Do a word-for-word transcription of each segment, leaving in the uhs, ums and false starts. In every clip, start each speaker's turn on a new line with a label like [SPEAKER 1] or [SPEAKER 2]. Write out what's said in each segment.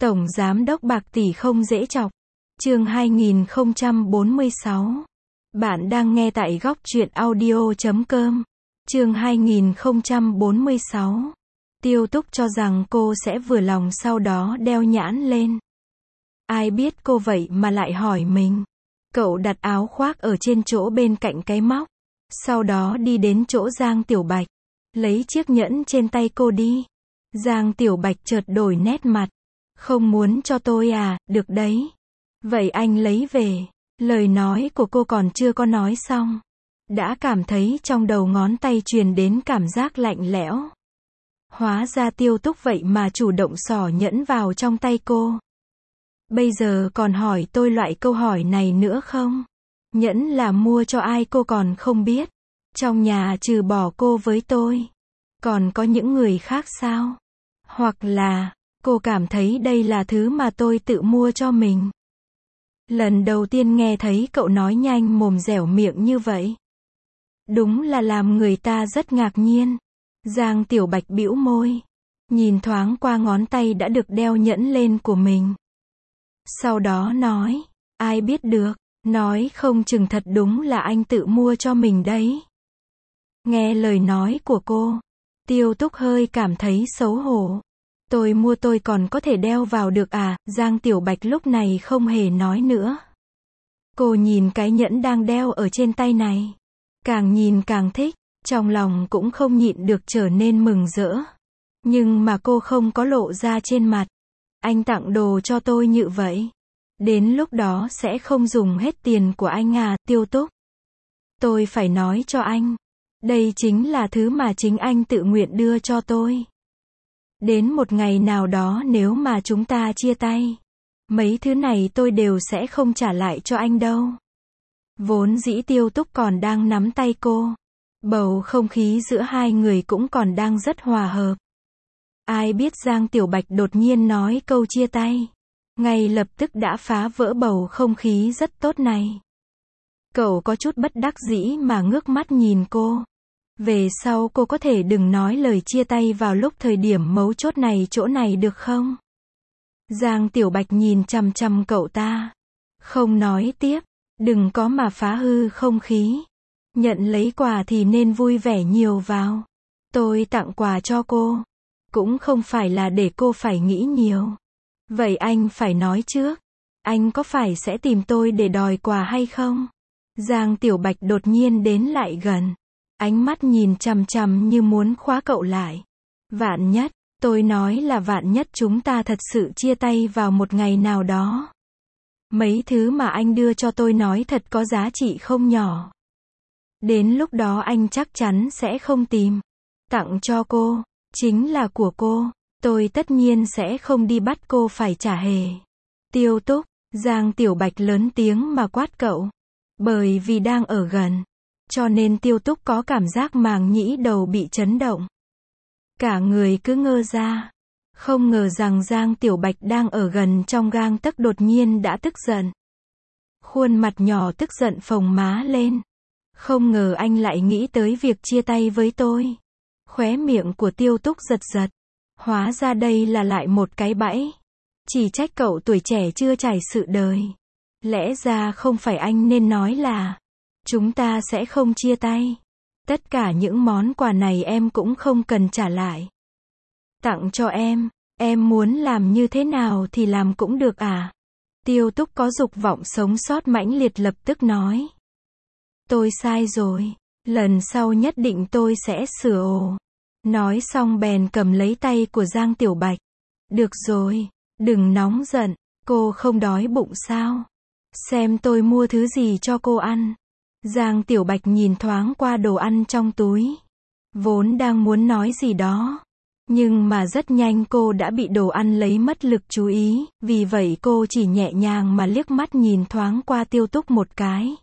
[SPEAKER 1] Tổng giám đốc bạc tỷ không dễ chọc. Chương hai nghìn không trăm bốn mươi sáu. Bạn đang nghe tại góc truyện audio chấm com. Chương hai nghìn không trăm bốn mươi sáu. Tiêu Túc cho rằng cô sẽ vừa lòng sau đó đeo nhãn lên. Ai biết cô vậy mà lại hỏi mình. Cậu đặt áo khoác ở trên chỗ bên cạnh cái móc. Sau đó đi đến chỗ Giang Tiểu Bạch. Lấy chiếc nhẫn trên tay cô đi. Giang Tiểu Bạch chợt đổi nét mặt. Không muốn cho tôi à, được đấy. Vậy anh lấy về. Lời nói của cô còn chưa có nói xong. Đã cảm thấy trong đầu ngón tay truyền đến cảm giác lạnh lẽo. Hóa ra Tiêu Túc vậy mà chủ động xỏ nhẫn vào trong tay cô. Bây giờ còn hỏi tôi loại câu hỏi này nữa không? Nhẫn là mua cho ai cô còn không biết. Trong nhà trừ bỏ cô với tôi. Còn có những người khác sao? Hoặc là, cô cảm thấy đây là thứ mà tôi tự mua cho mình. Lần đầu tiên nghe thấy cậu nói nhanh mồm dẻo miệng như vậy. Đúng là làm người ta rất ngạc nhiên. Giang Tiểu Bạch bĩu môi. Nhìn thoáng qua ngón tay đã được đeo nhẫn lên của mình. Sau đó nói, ai biết được, nói không chừng thật đúng là anh tự mua cho mình đấy. Nghe lời nói của cô, Tiêu Túc hơi cảm thấy xấu hổ. Tôi mua tôi còn có thể đeo vào được à? Giang Tiểu Bạch lúc này không hề nói nữa. Cô nhìn cái nhẫn đang đeo ở trên tay này. Càng nhìn càng thích, trong lòng cũng không nhịn được trở nên mừng rỡ. Nhưng mà cô không có lộ ra trên mặt. Anh tặng đồ cho tôi như vậy. Đến lúc đó sẽ không dùng hết tiền của anh à, Tiêu Túc. Tôi phải nói cho anh. Đây chính là thứ mà chính anh tự nguyện đưa cho tôi. Đến một ngày nào đó nếu mà chúng ta chia tay, mấy thứ này tôi đều sẽ không trả lại cho anh đâu. Vốn dĩ Tiêu Túc còn đang nắm tay cô. Bầu không khí giữa hai người cũng còn đang rất hòa hợp. Ai biết Giang Tiểu Bạch đột nhiên nói câu chia tay. Ngay lập tức đã phá vỡ bầu không khí rất tốt này. Cậu có chút bất đắc dĩ mà ngước mắt nhìn cô. Về sau cô có thể đừng nói lời chia tay vào lúc thời điểm mấu chốt này chỗ này được không? Giang Tiểu Bạch nhìn chằm chằm cậu ta. Không nói tiếp. Đừng có mà phá hư không khí. Nhận lấy quà thì nên vui vẻ nhiều vào. Tôi tặng quà cho cô. Cũng không phải là để cô phải nghĩ nhiều. Vậy anh phải nói trước. Anh có phải sẽ tìm tôi để đòi quà hay không? Giang Tiểu Bạch đột nhiên đến lại gần. Ánh mắt nhìn chằm chằm như muốn khóa cậu lại. Vạn nhất, tôi nói là vạn nhất chúng ta thật sự chia tay vào một ngày nào đó. Mấy thứ mà anh đưa cho tôi nói thật có giá trị không nhỏ. Đến lúc đó anh chắc chắn sẽ không tìm. Tặng cho cô, chính là của cô. Tôi tất nhiên sẽ không đi bắt cô phải trả hề. Tiêu Túc, Giang Tiểu Bạch lớn tiếng mà quát cậu. Bởi vì đang ở gần. Cho nên Tiêu Túc có cảm giác màng nhĩ đầu bị chấn động. Cả người cứ ngơ ra. Không ngờ rằng Giang Tiểu Bạch đang ở gần trong gang tấc đột nhiên đã tức giận. Khuôn mặt nhỏ tức giận phồng má lên. Không ngờ anh lại nghĩ tới việc chia tay với tôi. Khóe miệng của Tiêu Túc giật giật. Hóa ra đây là lại một cái bẫy. Chỉ trách cậu tuổi trẻ chưa trải sự đời. Lẽ ra không phải anh nên nói là chúng ta sẽ không chia tay. Tất cả những món quà này em cũng không cần trả lại. Tặng cho em, em muốn làm như thế nào thì làm cũng được à? Tiêu Túc có dục vọng sống sót mãnh liệt lập tức nói. Tôi sai rồi, lần sau nhất định tôi sẽ sửa ổ. Nói xong bèn cầm lấy tay của Giang Tiểu Bạch. Được rồi, đừng nóng giận, cô không đói bụng sao? Xem tôi mua thứ gì cho cô ăn. Giang Tiểu Bạch nhìn thoáng qua đồ ăn trong túi. Vốn đang muốn nói gì đó. Nhưng mà rất nhanh cô đã bị đồ ăn lấy mất lực chú ý. Vì vậy cô chỉ nhẹ nhàng mà liếc mắt nhìn thoáng qua Tiêu Túc một cái.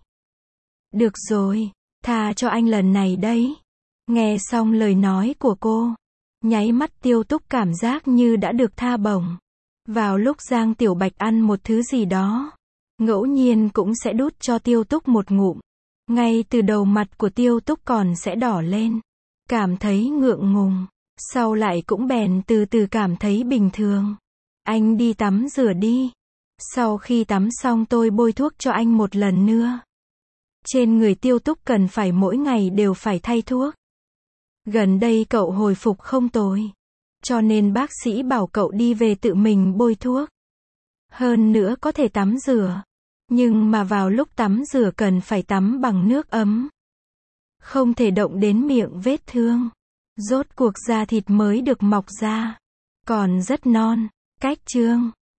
[SPEAKER 1] Được rồi, tha cho anh lần này đấy. Nghe xong lời nói của cô. Nháy mắt Tiêu Túc cảm giác như đã được tha bổng. Vào lúc Giang Tiểu Bạch ăn một thứ gì đó. Ngẫu nhiên cũng sẽ đút cho Tiêu Túc một ngụm. Ngay từ đầu mặt của Tiêu Túc còn sẽ đỏ lên. Cảm thấy ngượng ngùng. Sau lại cũng bèn từ từ cảm thấy bình thường. Anh đi tắm rửa đi. Sau khi tắm xong tôi bôi thuốc cho anh một lần nữa. Trên người Tiêu Túc cần phải mỗi ngày đều phải thay thuốc. Gần đây cậu hồi phục không tồi. Cho nên bác sĩ bảo cậu đi về tự mình bôi thuốc. Hơn nữa có thể tắm rửa. Nhưng mà vào lúc tắm rửa cần phải tắm bằng nước ấm. Không thể động đến miệng vết thương. Rốt cuộc da thịt mới được mọc ra. Còn rất non. Cách chương